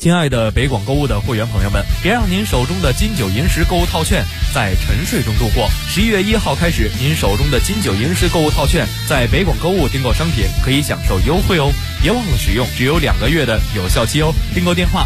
亲爱的北广购物的会员朋友们，别让您手中的金九银十购物套券在沉睡中度过。11月1号开始，您手中的金九银十购物套券在北广购物订购商品可以享受优惠哦，别忘了使用，只有2个月的有效期哦。订购电话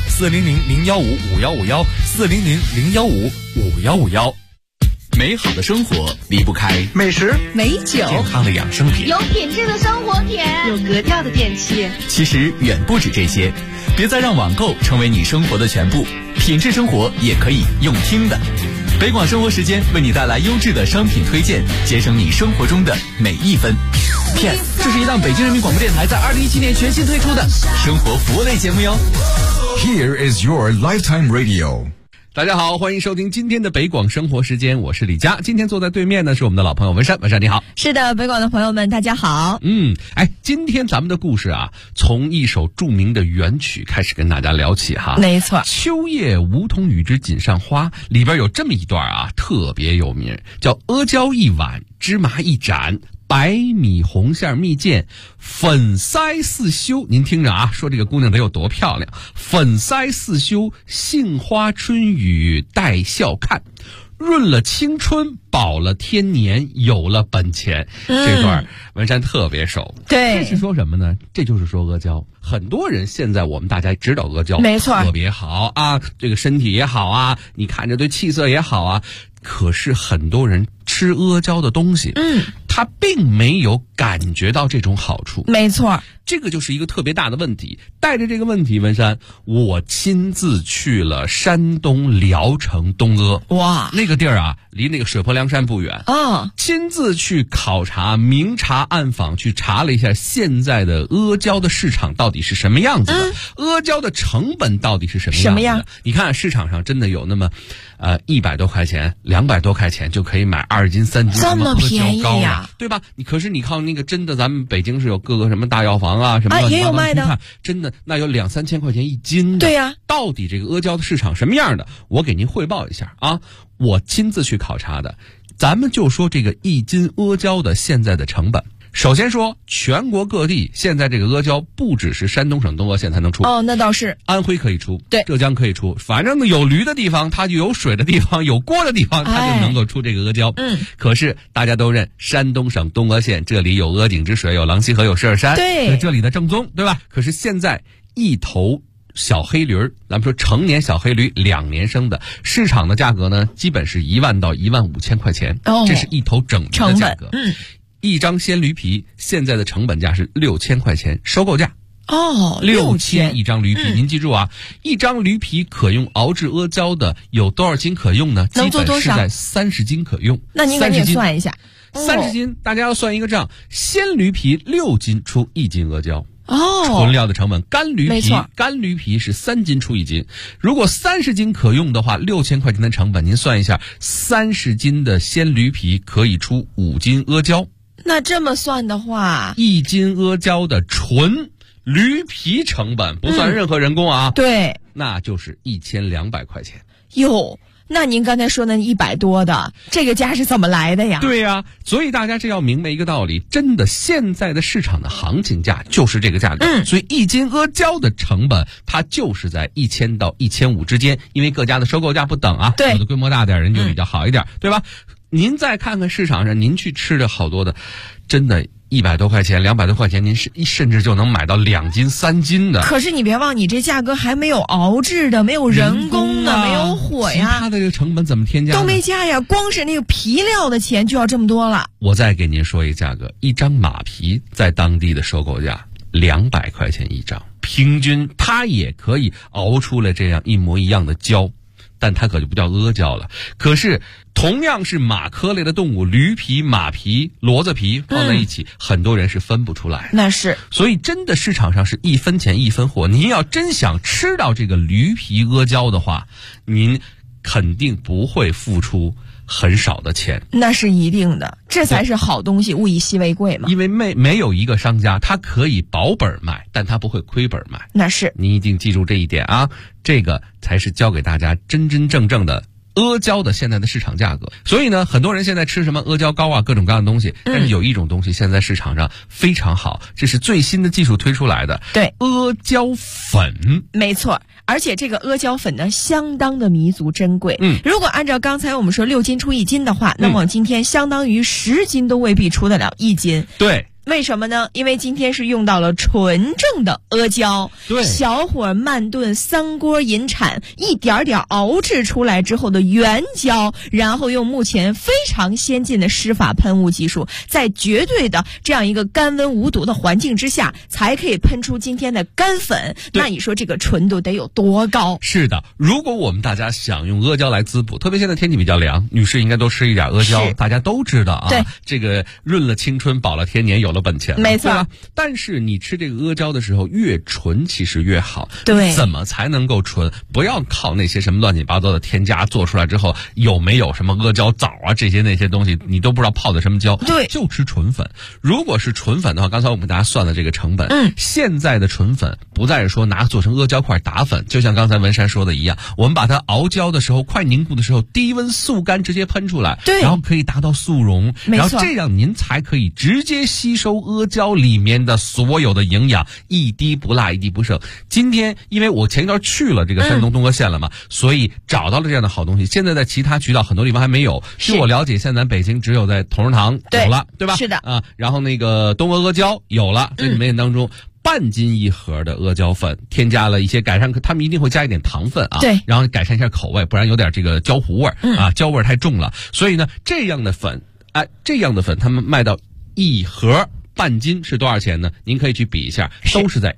400-015-5151，400-015-5151。 美好的生活离不开美食、 美酒、 健康的养生品， 有品质的生活品， 有格调的电器。 其实远不止这些，别再让网购成为你生活的全部，品质生活也可以用听的。北广生活时间为你带来优质的商品推荐，节省你生活中的每一分。PS， 这是一档北京人民广播电台在2017年全新推出的生活服务类节目哟。 Here is your lifetime radio。 大家好，欢迎收听今天的北广生活时间，我是李佳。今天坐在对面呢是我们的老朋友文山，文山你好。 是的，北广的朋友们大家好。 今天咱们的故事啊，从一首著名的元曲开始跟大家聊起哈。 没错， 秋夜梧桐雨之锦上花里边有这么一段啊，特别有名，叫阿胶一碗，芝麻一盏，白米红馅蜜饯，粉腮似羞。您听着啊，说这个姑娘得有多漂亮。粉腮似羞，杏花春雨带笑看，润了青春，饱了天年，有了本钱。这段文山特别熟。 对， 这是说什么呢？这就是说阿胶。很多人现在我们大家知道阿胶， 没错， 特别好啊，这个身体也好啊，你看着对气色也好啊。可是很多人吃阿胶的东西，他并没有感觉到这种好处。 没错， 这个就是一个特别大的问题。带着这个问题，文山，我亲自去了山东聊城东阿。 哇， 那个地儿啊，离那个水泊梁山不远啊。 亲自去考察、明察暗访，去查了一下现在的阿胶的市场到底是什么样子的，阿胶的成本到底是什么样子的。你看市场上真的有那么100多块钱、200多块钱就可以买2斤3斤， 这么便宜呀， 对吧？可是你靠那个真的，咱们北京是有各个什么大药房啊，什么也有卖的， 真的那有2、3千块钱1斤的。 对呀， 到底这个阿胶的市场什么样的？我给您汇报一下啊，我亲自去考察的。咱们就说这个1斤阿胶的现在的成本。首先说，全国各地现在这个阿胶不只是山东省东阿县才能出哦，那倒是， 安徽可以出， 对， 浙江可以出，反正有驴的地方它就有水的地方，有锅的地方它就能够出这个阿胶。可是大家都认山东省东阿县这里有阿井之水，有狼溪河，有十二山， 对， 这里的正宗，对吧？可是现在一头小黑驴，咱们说成年小黑驴2年生的，市场的价格呢，基本是1万到15000块钱，这是一头整驴的价格。一张鲜驴皮现在的成本价是6000块钱，收购价。6000一张驴皮，您记住啊，一张驴皮可用熬制阿胶的有多少斤可用呢？ 能做多少？ 基本是在30斤可用。 那您赶紧算一下。 30斤，大家要算一个账，鲜驴皮6斤出1斤阿胶。纯料的成本，干驴皮是3斤出1斤。如果30斤可用的话，6000块钱的成本，您算一下，30斤的鲜驴皮可以出5斤阿胶。 那这么算的话 ，1斤阿胶的纯驴皮成本不算任何人工啊， 对， 那就是1200块钱。 哟，那您刚才说的100多的这个价是怎么来的呀？ 对呀，所以大家是要明白一个道理，真的现在的市场的行情价就是这个价格。所以1斤阿胶的成本它就是在1000到1500之间，因为各家的收购价不等啊， 对， 有的规模大点人就比较好一点，对吧？您再看看市场上您去吃的好多的，真的100多块钱、200多块钱，您甚至就能买到2斤3斤的。 可是你别忘，你这价格还没有熬制的，没有人工的，没有火呀， 其他的这个成本怎么添加呢？ 都没加呀，光是那个皮料的钱就要这么多了。 我再给您说一个价格，一张马皮在当地的收购价200块钱一张，平均它也可以熬出来这样一模一样的胶，但它可就不叫阿胶了。可是同样是马科类的动物，驴皮、马皮、骡子皮放在一起，很多人是分不出来的。 那是， 所以真的市场上是1分钱1分货。您要真想吃到这个驴皮阿胶的话，您肯定不会付出很少的钱。 那是一定的，这才是好东西，物以稀为贵嘛。 因为没有一个商家他可以保本卖，但他不会亏本卖。 那是， 您一定记住这一点啊，这个才是教给大家真真正正的阿胶的现在的市场价格。所以呢，很多人现在吃什么阿胶糕啊，各种各样的东西，但是有一种东西现在市场上非常好，这是最新的技术推出来的， 对， 阿胶粉。 没错， 而且这个阿胶粉呢相当的弥足珍贵。如果按照刚才我们说6斤出1斤的话，那么今天相当于10斤都未必出得了1斤。 对。 为什么呢？因为今天是用到了纯正的阿胶， 对， 小火慢炖3锅引产，一点点熬制出来之后的原胶，然后用目前非常先进的湿法喷雾技术，在绝对的这样一个干温无毒的环境之下，才可以喷出今天的干粉。那你说这个纯度得有多高？ 是的，如果我们大家想用阿胶来滋补，特别现在天气比较凉，女士应该多吃一点阿胶，大家都知道啊， 对， 这个润了青春，饱了天年，有了本钱了， 没错。 但是你吃这个阿胶的时候，越纯其实越好。 对， 怎么才能够纯？不要靠那些什么乱七八糟的添加做出来之后，有没有什么阿胶枣啊这些那些东西，你都不知道泡的什么胶。 对， 就吃纯粉。如果是纯粉的话，刚才我们给大家算了这个成本。现在的纯粉不再是说拿做成阿胶块打粉，就像刚才文山说的一样，我们把它熬胶的时候，快凝固的时候，低温速干直接喷出来， 对， 然后可以达到速溶，然后这样您才可以直接吸收阿胶里面的所有的营养，一滴不落，一滴不剩。今天因为我前一段去了这个山东东阿县了嘛，所以找到了这样的好东西。现在在其他渠道很多地方还没有，据我了解，现在咱北京只有在同仁堂有了，对吧？ 是的啊，然后那个东阿阿胶有了，这里面当中。半斤1盒的阿胶粉，添加了一些改善，他们一定会加一点糖分啊， 对， 然后改善一下口味，不然有点这个焦糊味啊，焦味太重了。所以呢，这样的粉，他们卖到1盒。半斤是多少钱呢？您可以去比一下，都是在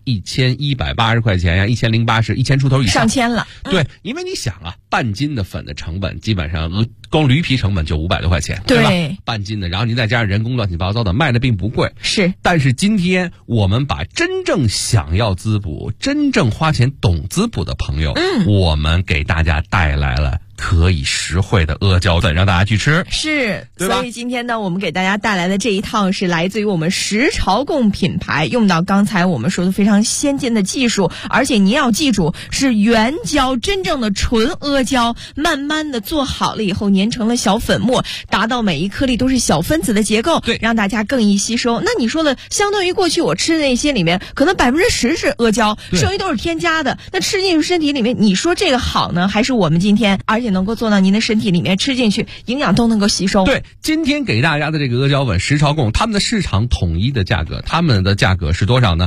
1180块钱呀，1080，1000出头以上， 上千了。 对，因为你想啊，半斤的粉的成本基本上光驴皮成本就500多块钱，对吧？半斤的，然后您再加上人工乱七八糟的，卖的并不贵。 是， 但是今天我们把真正想要滋补、真正花钱懂滋补的朋友，我们给大家带来了可以实惠的阿胶粉，让大家去吃。 是，所以今天呢，我们给大家带来的这一套是来自于我们食潮贡品牌，用到刚才我们说的非常先进的技术，而且您要记住，是原胶，真正的纯阿胶，慢慢的做好了以后，粘成了小粉末，达到每一颗粒都是小分子的结构， 对， 让大家更易吸收。那你说的，相当于过去我吃的那些里面，可能10%是阿胶，剩余都是添加的。那吃进去身体里面，你说这个好呢，还是我们今天而且能够做到您的身体里面吃进去，营养都能够吸收？ 对，今天给大家的这个阿胶粉食潮贡，他们的市场统一的价格，他们的价格是多少呢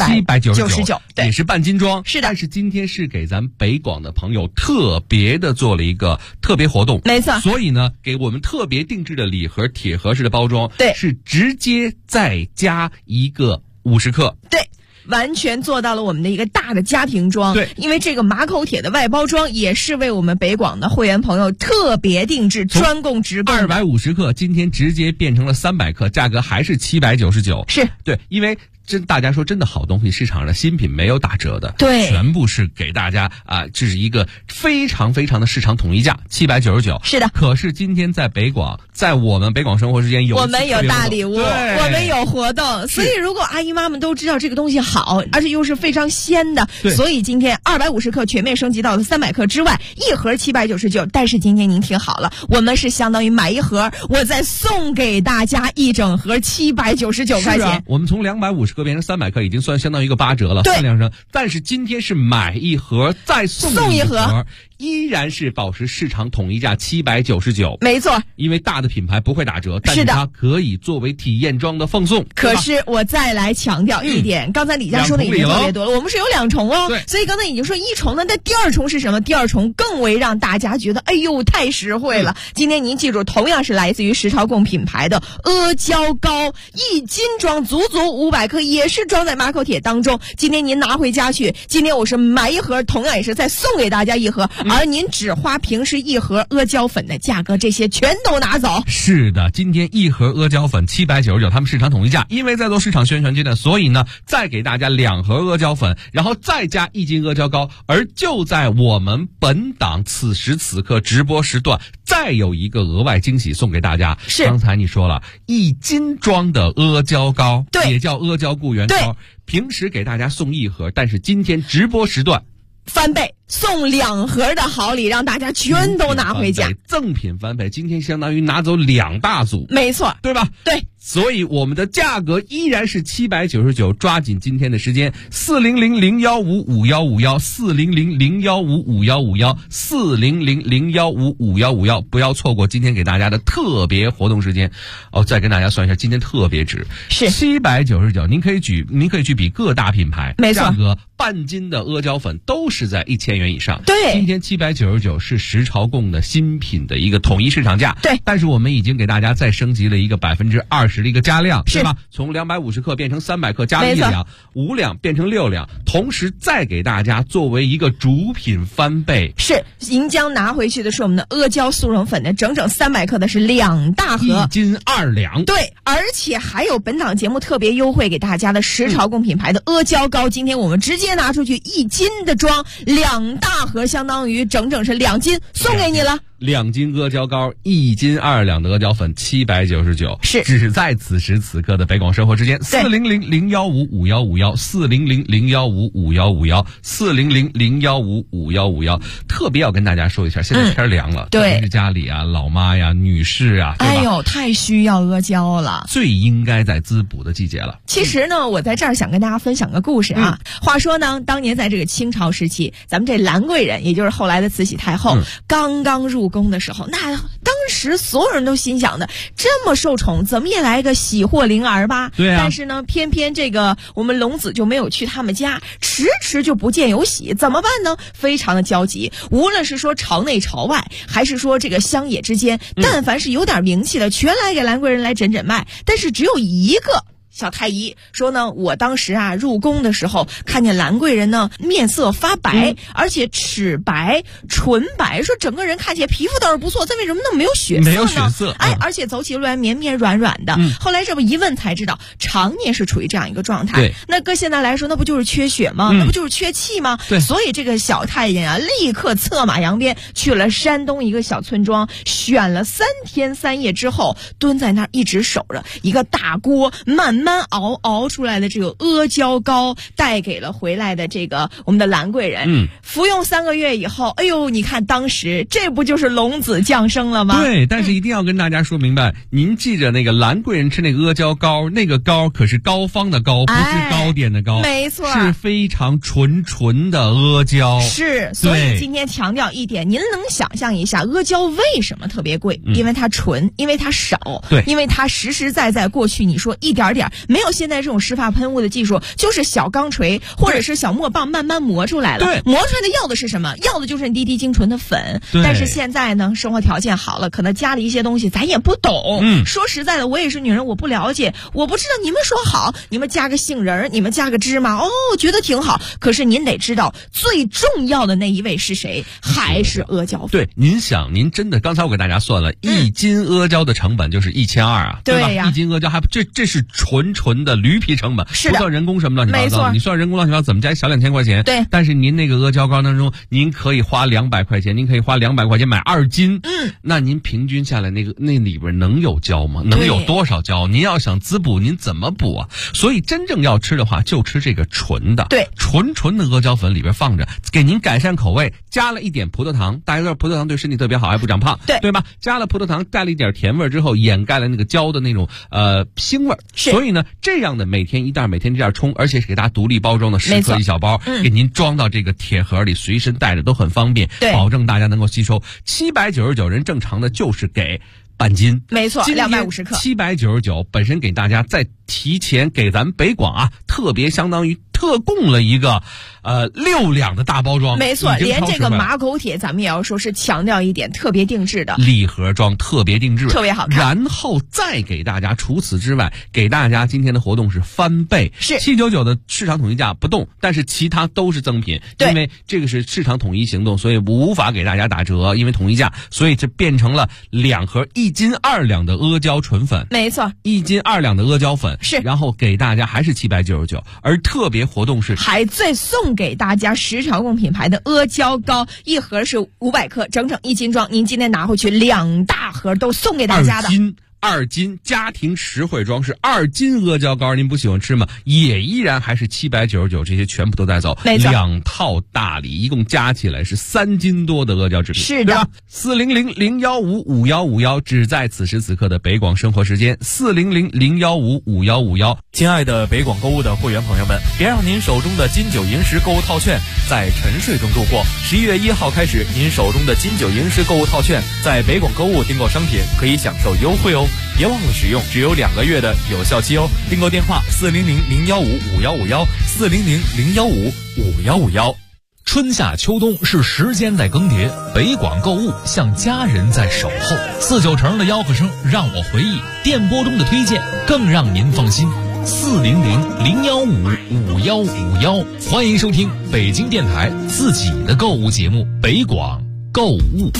？799， 对， 也是半斤装。 是的， 但是今天是给咱北广的朋友特别的做了一个特别活动， 没错。 所以呢，给我们特别定制的礼盒铁盒式的包装， 对， 是直接再加一个50克， 对。完全做到了我们的一个大的家庭装， 对， 因为这个马口铁的外包装也是为我们北广的会员朋友特别定制，专供直供。 250克今天直接变成了300克，价格还是799， 是对，因为大家说真的好东西，市场上新品没有打折的， 对， 全部是给大家啊，这是一个非常非常的市场统一价，799。 是的。 可是今天在北广，在我们北广生活时间我们有大礼物，我们有活动，所以如果阿姨妈们都知道这个东西好，而且又是非常鲜的，所以今天250克全面升级到了300克之外，一盒799。但是今天您听好了，我们是相当于买一盒，我再送给大家一整盒799块钱。 我们从250克变成300克，已经算相当于一个8折了，分量上。但是今天是买一盒再送一盒，依然是保持市场统一价799， 没错。 因为大的品牌不会打折，但是它可以作为体验装的奉送。 可是我再来强调一点，刚才李佳说的已经特别多了，我们是有2重哦。 对， 所以刚才已经说1重了，那第2重是什么？第2重更为让大家觉得，哎呦，太实惠了。今天您记住，同样是来自于食潮贡品牌的阿胶膏，1斤装，足足500克，也是装在马口铁当中。今天您拿回家去，今天我是买一盒，同样也是再送给大家一盒，而您只花平时一盒阿胶粉的价格，这些全都拿走。 是的，今天一盒阿胶粉799，他们市场统一价，因为在做市场宣传阶段，所以呢，再给大家2盒阿胶粉，然后再加1斤阿胶膏，而就在我们本档此时此刻直播时段，再有一个额外惊喜送给大家。 是， 刚才你说了1斤装的阿胶膏， 对， 也叫阿胶固元膏，平时给大家送1盒，但是今天直播时段翻倍送2盒的好礼，让大家全都拿回家， 赠品翻倍。今天相当于拿走2大组， 没错， 对吧？ 对， 所以我们的价格依然是799，抓紧今天的时间，40001555151，400015551，400015551，不要错过今天给大家的特别活动时间。再跟大家算一下，今天特别值是 799，您可以去比各大品牌， 没错， 价格半斤的阿胶粉都是在1000元以上。 对， 今天799是时潮贡的新品的一个统一市场价。 对， 但是我们已经给大家再升级了一个20%的一个加量， 是对吧？从250克变成300克，加了1两，5两变成6两，同时再给大家作为一个主品翻倍。 是，您将拿回去的是我们的阿胶速溶粉的整整300克的是2大盒 ，1斤2两。 对，而且还有本档节目特别优惠给大家的时潮贡品牌的阿胶膏，今天我们直接拿出去1斤的装，2大盒，相当于整整是2斤送给你了。 2斤阿胶膏，1斤2两的阿胶粉，799， 是只在此时此刻的北广生活之间，40001555151，400015551，400015551，特别要跟大家说一下，现在天凉了，特别是家里啊，老妈呀、女士啊，对吧？ 哎呦，太需要阿胶了， 最应该在滋补的季节了。 其实呢，我在这儿想跟大家分享个故事啊。话说呢，当年在这个清朝时期，咱们这兰贵人，也就是后来的慈禧太后，刚刚入宫的时候，那当时所有人都心想的，这么受宠，怎么也来个喜获灵儿吧？ 对啊。 但是呢，偏偏这个我们龙子就没有去他们家，迟迟就不见有喜，怎么办呢？非常的焦急。无论是说朝内朝外，还是说这个乡野之间，但凡是有点名气的，全来给兰贵人来诊诊脉。但是只有一个小太医说呢，我当时啊入宫的时候看见兰贵人呢面色发白，而且齿白唇白，说整个人看起来皮肤倒是不错，但为什么那么没有血色呢？ 没有血色， 而且走起路来绵绵软软的。后来这么一问才知道，常年是处于这样一个状态。 对， 那搁现在来说，那不就是缺血吗？那不就是缺气吗？ 对， 所以这个小太监啊，立刻策马扬鞭去了山东一个小村庄，选了3天3夜之后，蹲在那儿一直守着一个大锅，慢慢熬出来的这个阿胶膏，带给了回来的这个我们的兰贵人。服用3个月以后，哎呦，你看当时这不就是龙子降生了吗？ 对，但是一定要跟大家说明白，您记着那个兰贵人吃那个阿胶膏，那个膏可是膏方的膏，不是糕点的糕， 没错， 是非常纯的阿胶。 是，所以今天强调一点，您能想象一下阿胶为什么特别贵？因为它纯，因为它少， 对， 因为它实实在在过去你说一点点没有现在这种湿发喷雾的技术，就是小钢锤或者是小磨棒慢慢磨出来了。 对， 磨出来的要的是什么？要的就是滴滴精纯的粉。但是现在呢，生活条件好了，可能加了一些东西咱也不懂。说实在的，我也是女人，我不了解，我不知道你们说好，你们加个杏仁，你们加个芝麻，觉得挺好。可是您得知道，最重要的那一位是谁？还是阿胶粉。 对，您想，您真的，刚才我给大家算了，1斤阿胶的成本就是1200啊，对吧？1斤阿胶还这是纯的驴皮成本，不算人工什么乱七八糟的。你算人工乱七八糟，怎么加小2000块钱？对。但是您那个阿胶膏当中，您可以花200块钱，您可以花200块钱买2斤。那您平均下来那里边能有胶吗？能有多少胶？您要想滋补，您怎么补啊？所以真正要吃的话，就吃这个纯的。对，纯的阿胶粉里边放着，给您改善口味，加了一点葡萄糖。大家知道葡萄糖对身体特别好，还不长胖，对吧？加了葡萄糖，带了一点甜味之后，掩盖了那个胶的那种腥味。所以呢，这样的每天一袋，每天这样冲，而且是给大家独立包装的10克一小包，给您装到这个铁盒里，随身带着都很方便，保证大家能够吸收。799人正常的就是给半斤， 没错，250克。 799本身给大家再提前给咱北广啊，特别相当于特供了一个6两的大包装， 没错，连这个马口铁咱们也要说是强调一点，特别定制的礼盒装，特别定制， 特别好看。 然后再给大家，除此之外，给大家今天的活动是翻倍，是799的市场统一价不动，但是其他都是赠品，因为这个是市场统一行动，所以无法给大家打折，因为统一价，所以这变成了2盒1斤2两的阿胶纯粉， 没错 ，1斤2两的阿胶粉是， 然后给大家还是799，而特别活动是还再送给大家时潮贡品牌的阿胶膏，一盒是500克，整整1斤装，您今天拿回去2大盒都送给大家的。 2斤家庭实惠装是2斤阿胶糕，您不喜欢吃吗？也依然还是799，这些全部都带走。2套大礼，一共加起来是3斤多的阿胶制品。 是的 ，400-015-5151，只在此时此刻的北广生活时间，400-015-5151。 亲爱的北广购物的会员朋友们，别让您手中的金九银十购物套券在沉睡中度过。11月1号开始，您手中的金九银十购物套券在北广购物订购商品可以享受优惠哦，别忘了使用，只有2个月的有效期哦。订购电话400-015-5151，400-015-5151。 春夏秋冬是时间在更迭，北广购物像家人在守候。4-9成的吆喝声让我回忆，电波中的推荐更让您放心。400-015-5151，欢迎收听北京电台自己的购物节目北广购物。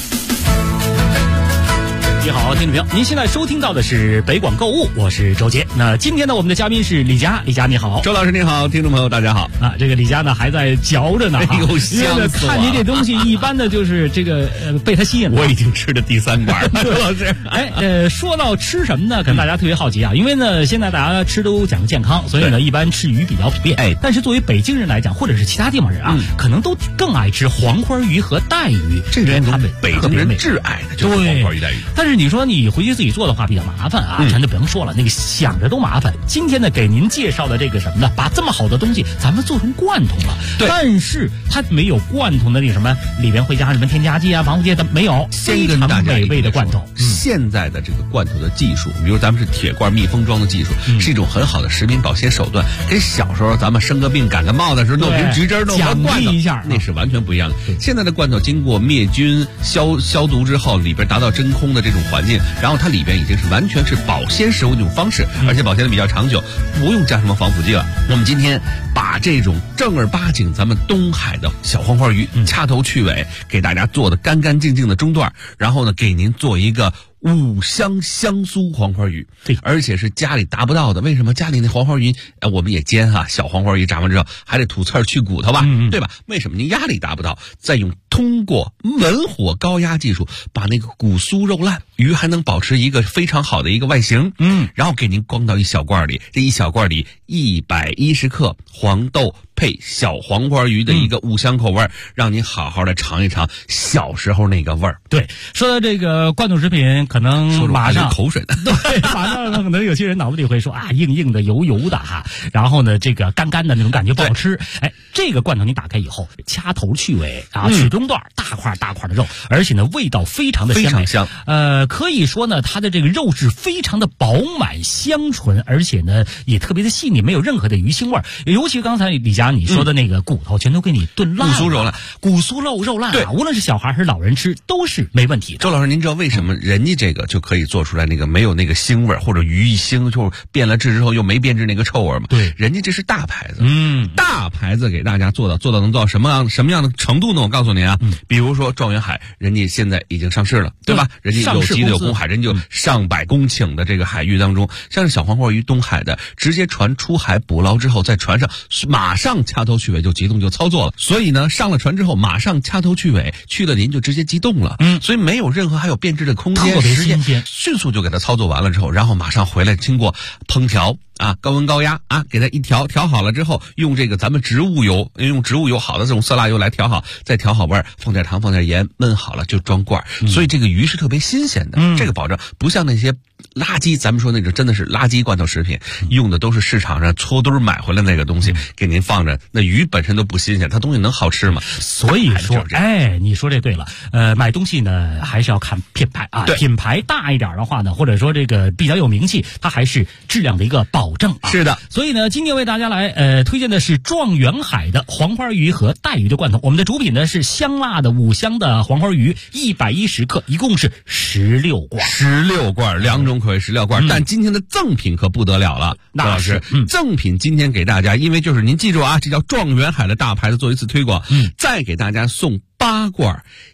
你好，听众朋友，您现在收听到的是北广购物，我是周杰。那今天呢，我们的嘉宾是李佳，李佳你好。 周老师你好，听众朋友大家好。 啊，这个李佳呢还在嚼着呢， 哎呦，香死我了！ 看您这东西，一般的就是这个被他吸引了。 我已经吃了第3管了，周老师。 说到吃什么呢？可能大家特别好奇啊，因为呢现在大家吃都讲究健康，所以呢一般吃鱼比较普遍。但是作为北京人来讲，或者是其他地方人啊，可能都更爱吃黄花鱼和带鱼，这人他们北京人挚爱的就是黄花鱼带鱼。 但是你说你回去自己做的话比较麻烦啊，咱就不用说了，那个想着都麻烦。今天呢，给您介绍的这个什么呢？把这么好的东西咱们做成罐头了，但是它没有罐头的那个什么里边会加什么添加剂啊、防腐剂的没有，非常美味的罐头。 现在的这个罐头的技术，比如咱们是铁罐密封装的技术，是一种很好的食品保鲜手段，跟小时候咱们生个病感个冒的时候弄瓶橘汁弄个罐头一下， 那是完全不一样的。现在的罐头经过灭菌消毒之后，里边达到真空的这种环境，然后它里边已经是完全是保鲜食物那种方式，而且保鲜的比较长久，不用加什么防腐剂了。我们今天把这种正儿八经咱们东海的小黄花鱼掐头去尾，给大家做的干干净净的中段，然后呢给您做一个5香香酥黄花鱼， 对， 而且是家里达不到的。为什么家里那黄花鱼，我们也煎哈，小黄花鱼炸完之后还得吐刺儿去骨头吧，对吧？为什么您压力达不到？再通过文火高压技术，把那个骨酥肉烂，鱼还能保持一个非常好的一个外形，然后给您装到一小罐里，这一小罐里110克黄豆配小黄花鱼的一个5香口味，让您好好的尝一尝小时候那个味儿。 对，说到这个罐头食品，可能马上口水的， 对，马上可能有些人脑子里会说啊，硬硬的、油油的哈，然后呢，这个干干的那种感觉不好吃。这个罐头你打开以后，掐头去尾啊，取中段，大块大块的肉，而且呢，味道非常的鲜美， 非常香。 可以说呢，它的这个肉质非常的饱满香醇，而且呢，也特别的细腻，没有任何的鱼腥味儿。尤其刚才李佳你说的那个骨头，全都给你炖烂了，骨酥肉烂啊，无论是小孩还是老人吃都是没问题的。 周老师，您知道为什么人家这个就可以做出来那个没有那个腥味，或者鱼一腥就变了质之后又没变质那个臭味吗？ 对， 人家这是大牌子，大牌子给大家做到能做到什么样的程度呢？我告诉您啊，比如说状元海，人家现在已经上市了，对吧？人家有机的有公海，人家就上百公顷的这个海域当中，像是小黄花鱼东海的，直接船出海捕捞之后，在船上马上掐头去尾就急冻就操作了。所以呢，上了船之后马上掐头去尾，去了您就直接急冻了，所以没有任何还有变质的空间， 特别新鲜， 迅速就给它操作完了之后，然后马上回来经过烹调啊，高温高压啊，给它一调好了之后，用这个咱们植物油好的这种色拉油来调好，再调好味儿，放点糖放点盐，焖好了就装罐。所以这个鱼是特别新鲜的，这个保证不像那些垃圾，咱们说那种真的是垃圾罐头食品，用的都是市场上搓堆买回来那个东西，给您放着，那鱼本身都不新鲜，它东西能好吃吗？ 所以说，你说这对了，买东西呢还是要看品牌啊，品牌大一点的话呢，或者说这个比较有名气，它还是质量的一个保证啊。 是的， 所以呢，今天为大家来推荐的是状元海的黄花鱼和带鱼的罐头。我们的主品呢是香辣的5香的黄花鱼，110克，一共是16罐 ，16罐，2种口味16罐。但今天的赠品可不得了了，那是赠品今天给大家，因为就是您记住啊，这叫状元海的大牌子做一次推广，再给大家送8罐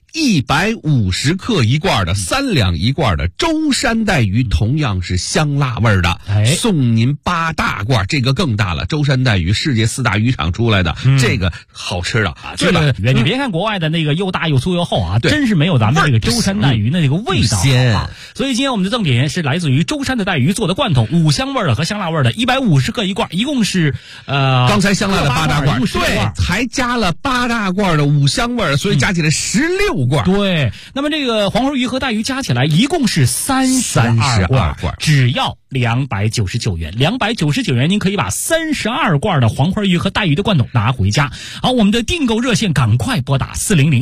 150克一罐的3两一罐的舟山带鱼，同样是香辣味的，送您8大罐，这个更大了。舟山带鱼世界4大渔场出来的，这个好吃的， 这个你别看国外的那个又大又粗又厚啊，真是没有咱们这个舟山带鱼的这个味道好。所以今天我们的赠品是来自于舟山的带鱼做的罐头，5香味的和香辣味的，150克一罐，一共是刚才香辣的8大罐，对，还加了8大罐的5香味的，所以加起来16罐。 对，那么这个黄花鱼和带鱼加起来一共是32罐，只要299元，299元您可以把32罐的黄花鱼和带鱼的罐头拿回家。好，我们的订购热线赶快拨打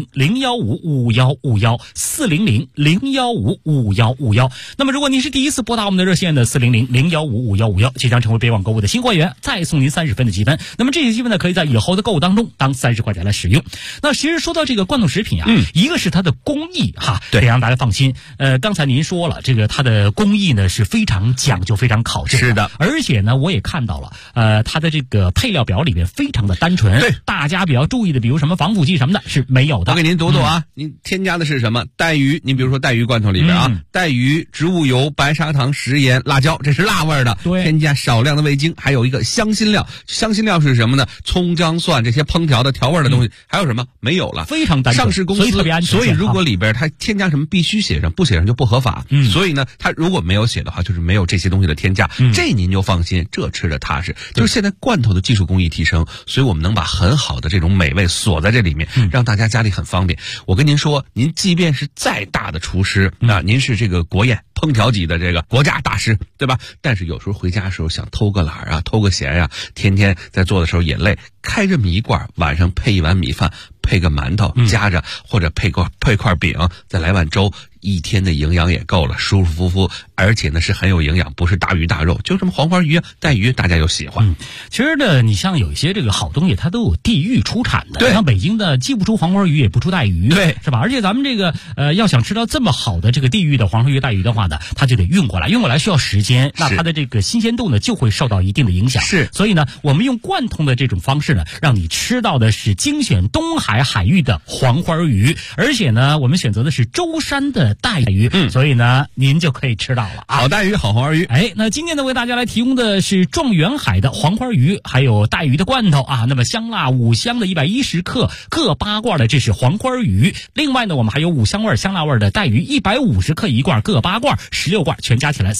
400-015-5151，400-015-5151。那么如果您是第一次拨打我们的热线的400-015-5151，即将成为北网购物的新会员，再送您30分的积分。那么这些积分呢，可以在以后的购物当中当30块钱来使用。那其实说到这个罐头食品啊，一个是它的工艺哈，得让大家放心。刚才您说了，这个它的工艺呢是非常讲究、非常考究的。是的，而且呢，我也看到了，它的这个配料表里面非常的单纯。对，大家比较注意的，比如什么防腐剂什么的，是没有的。 我给您读读啊，您添加的是什么？带鱼，您比如说带鱼罐头里边啊，带鱼、植物油、白砂糖、食盐、辣椒，这是辣味的。对，添加少量的味精，还有一个香辛料。香辛料是什么呢？葱、姜、蒜这些烹调的调味的东西。还有什么？没有了，非常单纯。上市公司，所以特别安全。所以如果里边它添加什么，必须写上，不写上就不合法。所以呢，它如果没有写的话，就是没有这些东西的添加。这您就放心，这吃着踏实。就是现在罐头的技术工艺提升，所以我们能把很好的这种美味锁在这里面，让大家家里很方便。我跟您说，您即便是再大的厨师啊，您是这个国宴烹调级的这个国家大师，对吧？但是有时候回家的时候想偷个懒啊，偷个闲啊，天天在做的时候也累，开这么一罐，晚上配一碗米饭，配个馒头夹着，或者配块饼，再来碗粥，一天的营养也够了，舒舒服服，而且呢是很有营养，不是大鱼大肉，就这么黄花鱼啊、带鱼，大家又喜欢。 其实呢，你像有一些这个好东西，它都有地域出产的。对，像北京的既不出黄花鱼，也不出带鱼，对，是吧？而且咱们这个要想吃到这么好的这个地域的黄花鱼、带鱼的话呢，它就得运过来，运过来需要时间，那它的这个新鲜度呢就会受到一定的影响。是，所以呢，我们用贯通的这种方式呢，让你吃到的是精选东海海域的黄花鱼，而且呢，我们选择的是舟山的带鱼，所以呢，您就可以吃到了啊， 好带鱼，好黄花鱼。 那今天呢，为大家来提供的是状元海的黄花鱼，还有带鱼的罐头啊。那么香辣5香的110克，各8罐的，这是黄花鱼。另外呢，我们还有5香味、香辣味的带鱼，150克一罐，各8罐，16罐，全加起来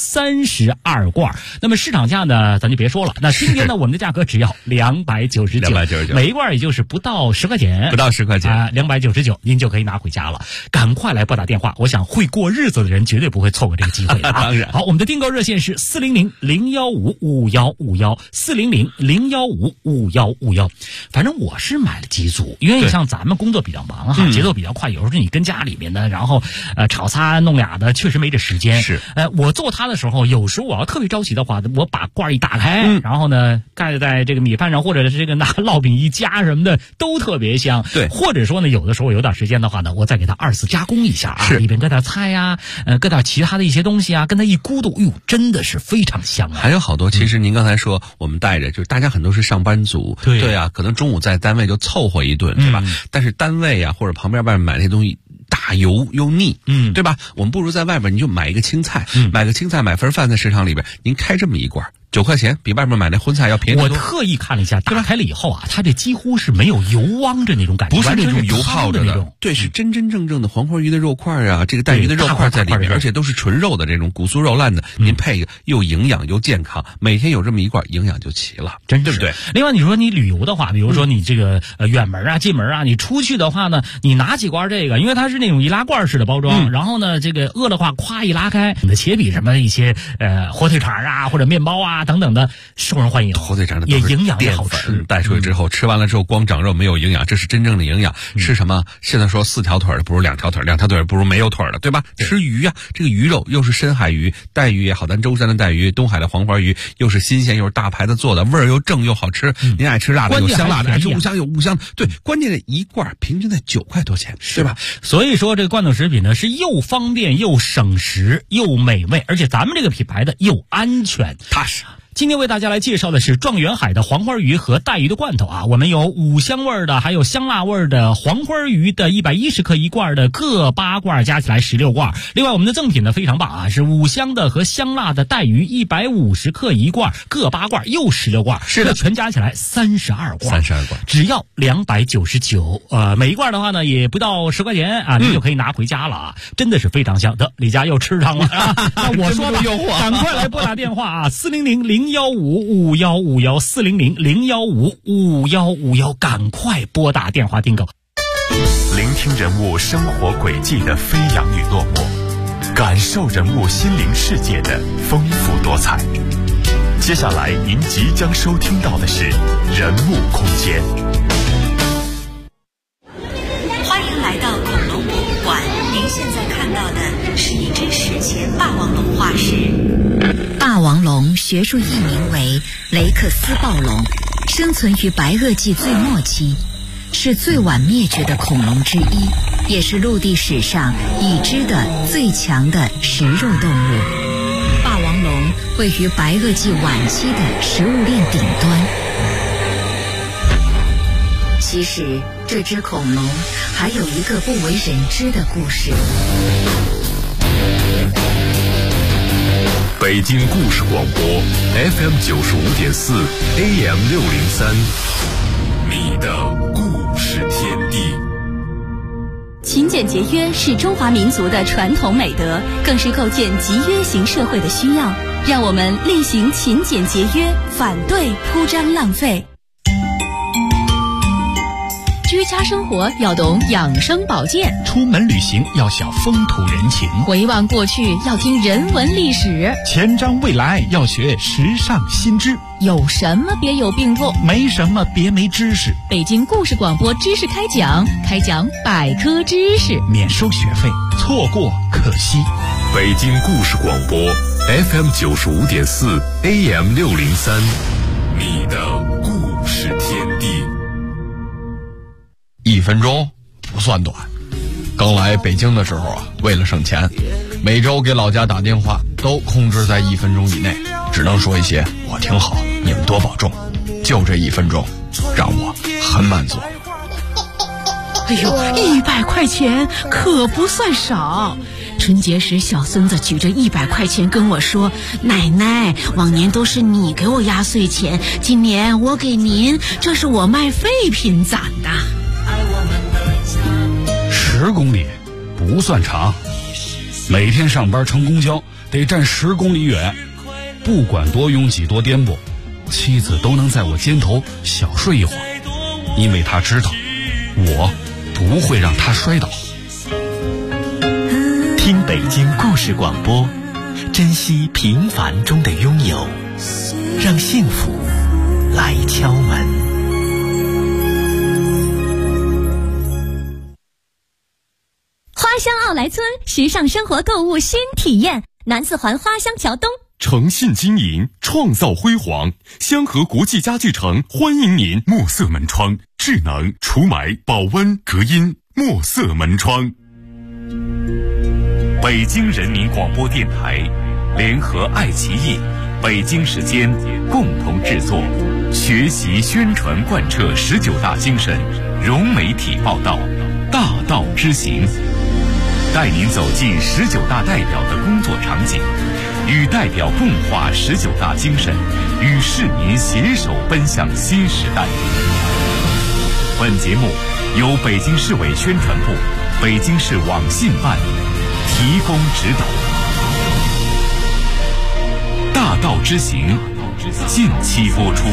32罐。那么市场价呢，咱就别说了。那今天呢，我们的价格只要299，每一罐也就是不到10块钱， 不到10块钱啊，299，您就可以拿回家了。赶快来拨打电话，我想会过日子的人绝对不会错过这个机会的啊！当然，好，我们的订购热线是400-015-5151，400-015-5151。反正我是买了几组，因为你像咱们工作比较忙哈，节奏比较快，有时候你跟家里面的，然后炒仨弄俩的，确实没这时间。是，我做它的时候，有时候我要特别着急的话，我把罐一打开，然后呢盖在这个米饭上，或者是这个拿烙饼一夹什么的，都特别香。对，或者说呢，有的时候有点时间的话呢，我再给它2次加工一下啊，里边搁点菜呀，搁点其他的一些东西啊，跟它一咕嘟，真的是非常香啊。 还有好多，其实您刚才说我们带着，就是大家很多是上班族，对啊，可能中午在单位就凑合一顿，对吧？但是单位啊或者旁边外面买那些东西大油又腻，对吧？我们不如在外边，你就买一个青菜，买个青菜，买份饭在市场里边，您开这么一罐。9块钱比外面买那荤菜要便宜多。 我特意看了一下，打开了以后啊，它这几乎是没有油汪着那种感觉， 不是那种油泡着的，对，是真真正正的黄花鱼的肉块啊，这个带鱼的肉块在里面，而且都是纯肉的这种骨酥肉烂的，您配个又营养又健康，每天有这么一罐，营养就齐了， 真对不对？ 另外你说你旅游的话，比如说你这个远门啊、近门啊，你出去的话呢，你拿几罐这个，因为它是那种易拉罐式的包装，然后呢，这个饿的话咵一拉开，你的且比什么一些火腿肠啊或者面包啊等等的。受人欢迎， 火腿肠的也营养也好吃， 带出去之后吃完了之后光长肉没有营养，这是真正的营养。吃什么？现在说4条腿的不如2条腿，2条腿不如没有腿的，对吧？吃鱼啊，这个鱼肉又是深海鱼，带鱼也好，咱舟山的带鱼，东海的黄花鱼，又是新鲜又是大牌子做的，味儿又正又好吃。您爱吃辣的有香辣的，爱吃五香有五香，对，关键是一罐平均在9块多钱，对吧？ 所以说这个罐头食品呢是又方便又省时又美味，而且咱们这个品牌的又安全踏实。 今天为大家来介绍的是状元海的黄花鱼和带鱼的罐头啊，我们有五香味的，还有香辣味的黄花鱼的110克一罐的各8罐，加起来16罐。另外我们的赠品呢非常棒啊，是五香的和香辣的带鱼150克一罐，各8罐又16罐， 是的， 全加起来32罐 ，32罐， 只要299。每一罐的话呢也不到10块钱啊，你就可以拿回家了啊，真的是非常香。得，李家又吃上了啊。那我说吧，赶快来拨打电话啊，400-015-5151，400-015-5151，赶快拨打电话订购。 聆听人物生活轨迹的飞扬与落寞，感受人物心灵世界的丰富多彩。接下来您即将收听到的是人物空间。 欢迎来到恐龙博物馆，您现在看到的是一只史前霸王龙化石。霸王龙学术译名为雷克斯暴龙，生存于白垩纪最末期，是最晚灭绝的恐龙之一，也是陆地史上已知的最强的食肉动物。霸王龙位于白垩纪晚期的食物链顶端。其实这只恐龙还有一个不为人知的故事。 北京故事广播 FM 95.4 AM 603，你的故事天地。 勤俭节约是中华民族的传统美德，更是构建集约型社会的需要。让我们厉行勤俭节约，反对铺张浪费。居家生活要懂养生保健， 出门旅行要晓风土人情， 回望过去要听人文历史， 前瞻未来要学时尚新知。 有什么别有病痛， 没什么别没知识。 北京故事广播知识开讲百科知识， 免收学费，错过可惜。 北京故事广播 FM 95.4 AM 603，你的故事天地。 1分钟不算短。刚来北京的时候啊，为了省钱，每周给老家打电话都控制在1分钟以内，只能说一些我挺好，你们多保重。就这1分钟，让我很满足。 哎呦，100块钱可不算少。春节时，小孙子举着100块钱跟我说：“奶奶，往年都是你给我压岁钱，今年我给您，这是我卖废品攒的。 ”10公里不算长，每天上班乘公交得站10公里远，不管多拥挤多颠簸，妻子都能在我肩头小睡一会儿，因为她知道我不会让她摔倒。 听北京故事广播，珍惜平凡中的拥有，让幸福来敲门。 花乡奥莱村时尚生活购物新体验，南四环花乡桥东。 诚信经营，创造辉煌。香河国际家具城欢迎您。墨色门窗，智能除霾、保温、隔音。墨色门窗。北京人民广播电台联合爱奇艺、北京时间共同制作，学习宣传贯彻19大精神，融媒体报道，大道之行，带您走进19大代表的工作场景，与代表共话19大精神，与市民携手奔向新时代。本节目由北京市委宣传部、北京市网信办提供指导。大道之行，近期播出。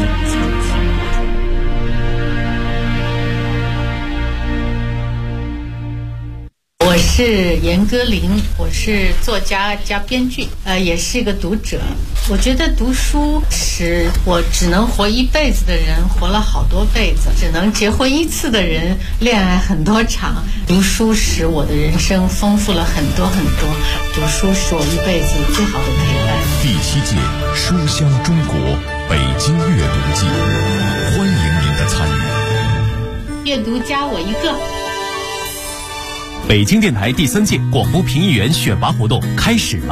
我是严歌苓，我是作家加编剧，也是一个读者。我觉得读书使我只能活一辈子的人活了好多辈子，只能结婚一次的人恋爱很多场。读书使我的人生丰富了很多很多，读书是我一辈子最好的陪伴。 第7届书香中国北京阅读季，欢迎您的参与。 阅读加我一个。 北京电台第3届广播评议员选拔活动开始了。